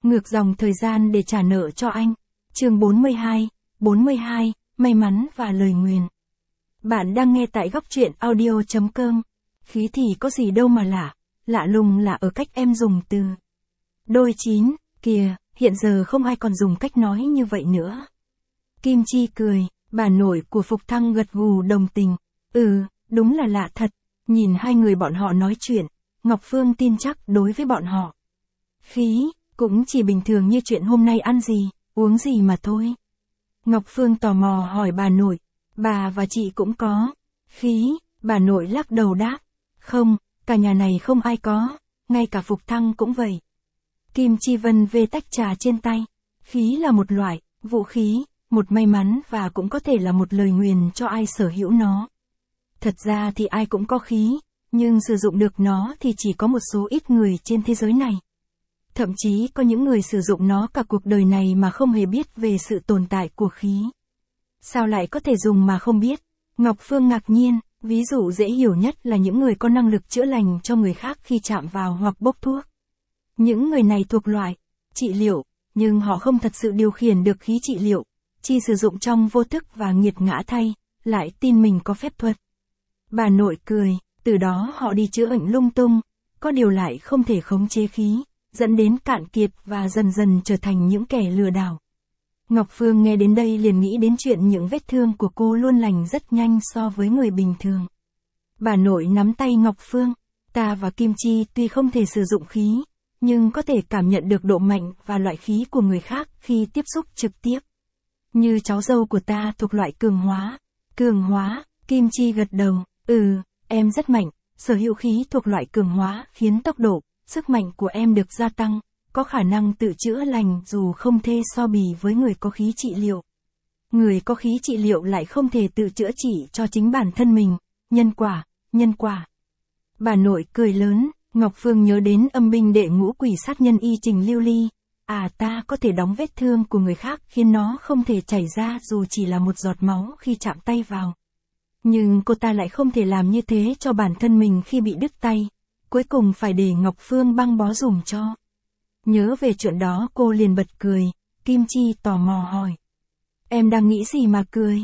ngược dòng thời gian để trả nợ cho anh. Chương 42, may mắn và lời nguyền. Bạn đang nghe tại góc truyện audio.com. Khí thì có gì đâu mà lạ lùng là ở cách em dùng từ. Đôi chín, kìa, hiện giờ không ai còn dùng cách nói như vậy nữa. Kim Chi cười, bà nội của Phục Thăng gật gù đồng tình. Đúng là lạ thật. Nhìn hai người bọn họ nói chuyện, Ngọc Phương tin chắc đối với bọn họ. Khí, cũng chỉ bình thường như chuyện hôm nay ăn gì, uống gì mà thôi. Ngọc Phương tò mò hỏi bà nội, bà và chị cũng có. Khí, bà nội lắc đầu đáp, không, cả nhà này không ai có, ngay cả Phục Thăng cũng vậy. Kim Chi Vân vê tách trà trên tay. Khí là một loại vũ khí, một may mắn và cũng có thể là một lời nguyền cho ai sở hữu nó. Thật ra thì ai cũng có khí, nhưng sử dụng được nó thì chỉ có một số ít người trên thế giới này. Thậm chí có những người sử dụng nó cả cuộc đời này mà không hề biết về sự tồn tại của khí. Sao lại có thể dùng mà không biết? Ngọc Phương ngạc nhiên, ví dụ dễ hiểu nhất là những người có năng lực chữa lành cho người khác khi chạm vào hoặc bốc thuốc. Những người này thuộc loại trị liệu, nhưng họ không thật sự điều khiển được khí trị liệu, chỉ sử dụng trong vô thức và nghiệt ngã thay, lại tin mình có phép thuật. Bà nội cười, từ đó họ đi chữa bệnh lung tung, có điều lại không thể khống chế khí, dẫn đến cạn kiệt và dần dần trở thành những kẻ lừa đảo. Ngọc Phương nghe đến đây liền nghĩ đến chuyện những vết thương của cô luôn lành rất nhanh so với người bình thường. Bà nội nắm tay Ngọc Phương, ta và Kim Chi tuy không thể sử dụng khí, nhưng có thể cảm nhận được độ mạnh và loại khí của người khác khi tiếp xúc trực tiếp. Như cháu dâu của ta thuộc loại cường hóa. Cường hóa, Kim Chi gật đầu, em rất mạnh, sở hữu khí thuộc loại cường hóa khiến tốc độ, sức mạnh của em được gia tăng, có khả năng tự chữa lành dù không thể so bì với người có khí trị liệu. Người có khí trị liệu lại không thể tự chữa trị cho chính bản thân mình, nhân quả. Bà nội cười lớn, Ngọc Phương nhớ đến âm binh đệ ngũ quỷ sát nhân y Trình Lưu Ly. Ta có thể đóng vết thương của người khác khiến nó không thể chảy ra dù chỉ là một giọt máu khi chạm tay vào. Nhưng cô ta lại không thể làm như thế cho bản thân mình khi bị đứt tay. Cuối cùng phải để Ngọc Phương băng bó dùm cho. Nhớ về chuyện đó cô liền bật cười, Kim Chi tò mò hỏi. Em đang nghĩ gì mà cười?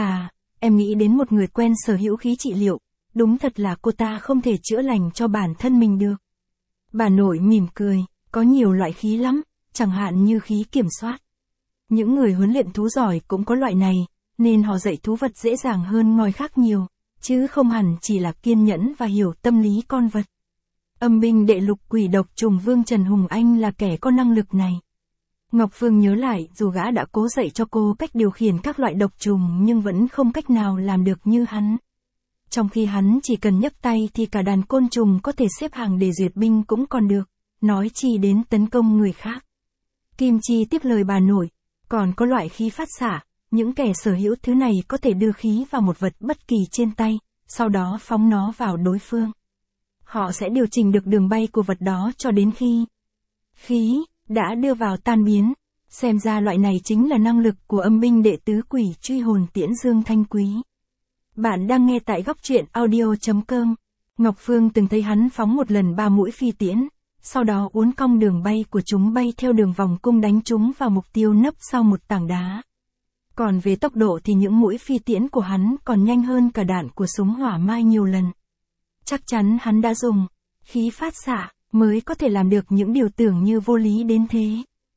Em nghĩ đến một người quen sở hữu khí trị liệu, đúng thật là cô ta không thể chữa lành cho bản thân mình được. Bà nội mỉm cười, có nhiều loại khí lắm, chẳng hạn như khí kiểm soát. Những người huấn luyện thú giỏi cũng có loại này, nên họ dạy thú vật dễ dàng hơn ngòi khác nhiều, chứ không hẳn chỉ là kiên nhẫn và hiểu tâm lý con vật. Âm binh đệ lục quỷ độc trùng vương Trần Hùng Anh là kẻ có năng lực này. Ngọc Phương nhớ lại, dù gã đã cố dạy cho cô cách điều khiển các loại độc trùng nhưng vẫn không cách nào làm được như hắn. Trong khi hắn chỉ cần nhấc tay thì cả đàn côn trùng có thể xếp hàng để duyệt binh cũng còn được, nói chi đến tấn công người khác. Kim Chi tiếp lời bà nội, còn có loại khí phát xạ, những kẻ sở hữu thứ này có thể đưa khí vào một vật bất kỳ trên tay, sau đó phóng nó vào đối phương. Họ sẽ điều chỉnh được đường bay của vật đó cho đến khi khí đã đưa vào tan biến. Xem ra loại này chính là năng lực của âm binh đệ tứ quỷ truy hồn tiễn Dương Thanh Quý. Bạn đang nghe tại góc truyện audio.com. Ngọc Phương từng thấy hắn phóng một lần 3 mũi phi tiễn, sau đó uốn cong đường bay của chúng bay theo đường vòng cung đánh chúng vào mục tiêu nấp sau một tảng đá. Còn về tốc độ thì những mũi phi tiễn của hắn còn nhanh hơn cả đạn của súng hỏa mai nhiều lần. Chắc chắn hắn đã dùng khí phát xạ mới có thể làm được những điều tưởng như vô lý đến thế.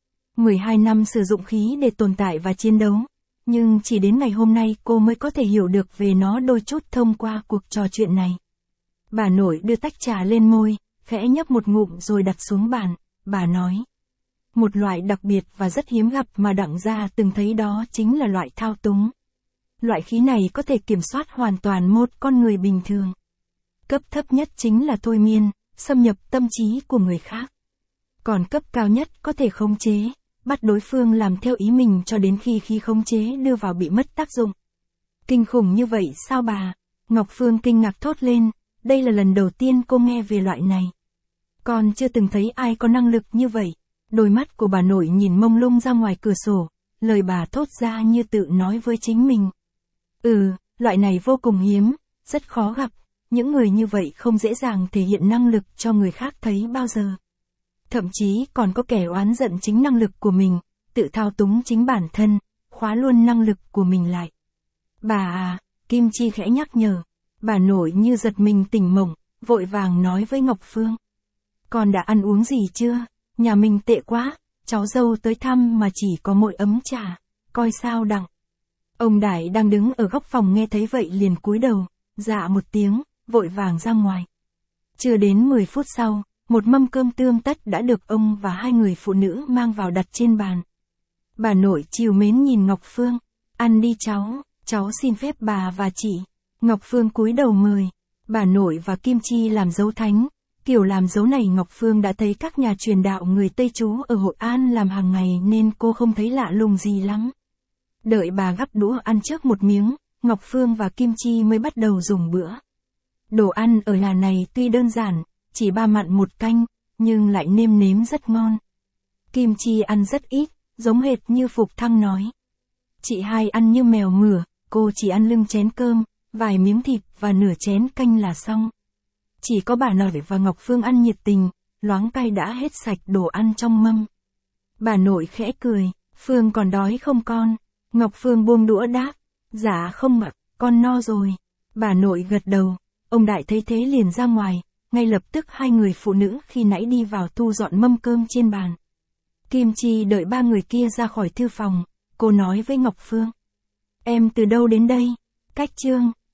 12 năm sử dụng khí để tồn tại và chiến đấu, nhưng chỉ đến ngày hôm nay cô mới có thể hiểu được về nó đôi chút thông qua cuộc trò chuyện này. Bà nội đưa tách trà lên môi, khẽ nhấp một ngụm rồi đặt xuống bàn, bà nói. Một loại đặc biệt và rất hiếm gặp mà Đặng gia từng thấy đó chính là loại thao túng. Loại khí này có thể kiểm soát hoàn toàn một con người bình thường. Cấp thấp nhất chính là thôi miên, xâm nhập tâm trí của người khác. Còn cấp cao nhất có thể khống chế, bắt đối phương làm theo ý mình cho đến khi khí khống chế đưa vào bị mất tác dụng. Kinh khủng như vậy sao bà? Ngọc Phương kinh ngạc thốt lên, đây là lần đầu tiên cô nghe về loại này. Con chưa từng thấy ai có năng lực như vậy. Đôi mắt của bà nội nhìn mông lung ra ngoài cửa sổ, lời bà thốt ra như tự nói với chính mình. Loại này vô cùng hiếm, rất khó gặp, những người như vậy không dễ dàng thể hiện năng lực cho người khác thấy bao giờ. Thậm chí còn có kẻ oán giận chính năng lực của mình, tự thao túng chính bản thân, khóa luôn năng lực của mình lại. Bà à, Kim Chi khẽ nhắc nhở. Bà nội như giật mình tỉnh mộng, vội vàng nói với Ngọc Phương. Con đã ăn uống gì chưa? Nhà mình tệ quá, cháu dâu tới thăm mà chỉ có mỗi ấm trà, coi sao đặng. Ông Đại đang đứng ở góc phòng nghe thấy vậy liền cúi đầu, dạ một tiếng, vội vàng ra ngoài. Chưa đến 10 phút sau, một mâm cơm tươm tất đã được ông và hai người phụ nữ mang vào đặt trên bàn. Bà nội trìu mến nhìn Ngọc Phương. Ăn đi cháu xin phép bà và chị. Ngọc Phương cúi đầu mời. Bà nội và Kim Chi làm dấu thánh. Kiểu làm dấu này Ngọc Phương đã thấy các nhà truyền đạo người Tây trú ở Hội An làm hàng ngày nên cô không thấy lạ lùng gì lắm. Đợi bà gắp đũa ăn trước một miếng, Ngọc Phương và Kim Chi mới bắt đầu dùng bữa. Đồ ăn ở nhà này tuy đơn giản, chỉ 3 mặn 1 canh, nhưng lại nêm nếm rất ngon. Kim Chi ăn rất ít, giống hệt như Phục Thăng nói. Chị hai ăn như mèo mửa, cô chỉ ăn lưng chén cơm, vài miếng thịt và nửa chén canh là xong. Chỉ có bà nội và Ngọc Phương ăn nhiệt tình, loáng cay đã hết sạch đồ ăn trong mâm. Bà nội khẽ cười, Phương còn đói không con? Ngọc Phương buông đũa đáp, dạ không ạ, con no rồi. Bà nội gật đầu, ông Đại thấy thế liền ra ngoài, ngay lập tức hai người phụ nữ khi nãy đi vào thu dọn mâm cơm trên bàn. Kim Chi đợi 3 người kia ra khỏi thư phòng, cô nói với Ngọc Phương. Em từ đâu đến đây? Cách Chương.